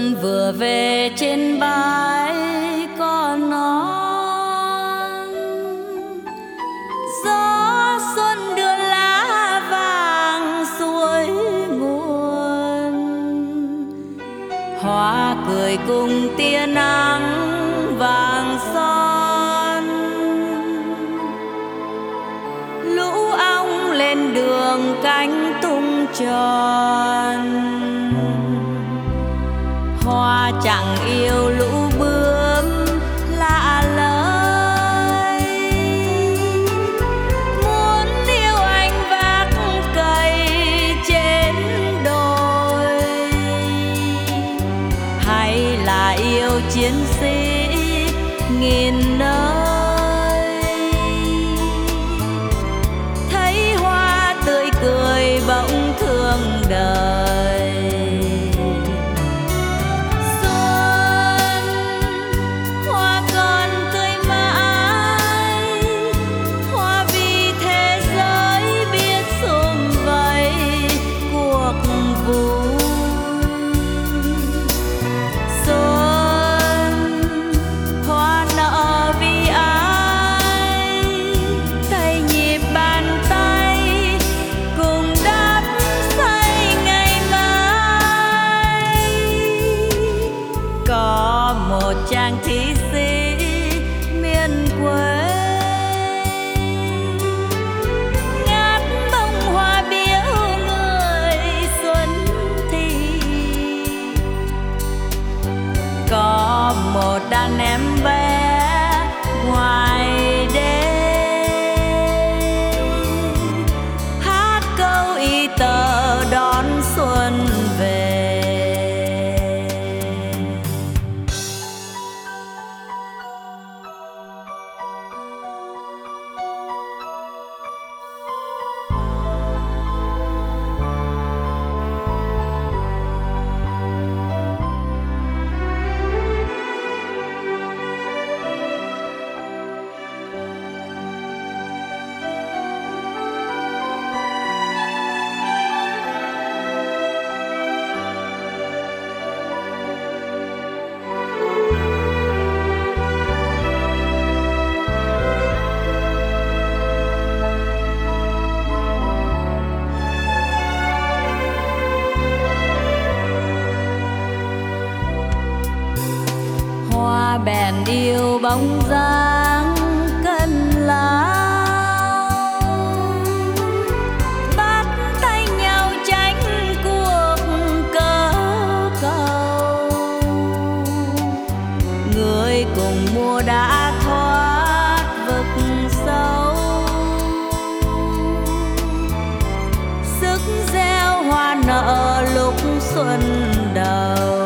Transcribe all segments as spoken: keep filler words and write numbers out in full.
vừa về trên bãi có non, gió xuân đưa lá vàng suối nguồn, hoa cười cùng tia nắng vàng son. Lũ ong lên đường cánh tung tròn, hoa chẳng yêu lũ bướm lạ lời. Muốn yêu anh vác cây trên đồi, hay là yêu chiến sĩ nghìn nơi. Thấy hoa tươi cười bỗng thương đời. Chàng thi sĩ miền quê ngát bông hoa biếu người xuân thì. Có một đàn em bé ngoài đê hát câu y tờ đón xuân về. Hoa bèn yêu bóng dáng cân lao, bắt tay nhau tránh cuộc cớ cầu. Người cùng mua đã thoát vực sâu, sức gieo hoa nở lúc xuân đầu.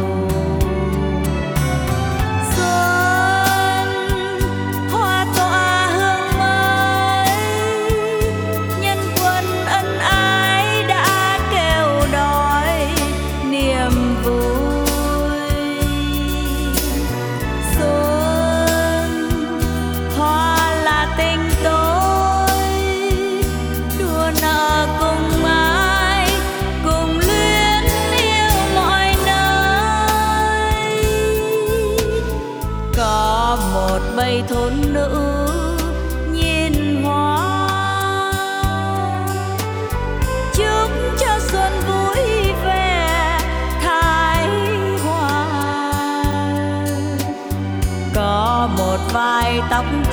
Một bầy thôn nữ nhìn hoa, chúc cho xuân vui vẻ thái hòa. Có một vài tóc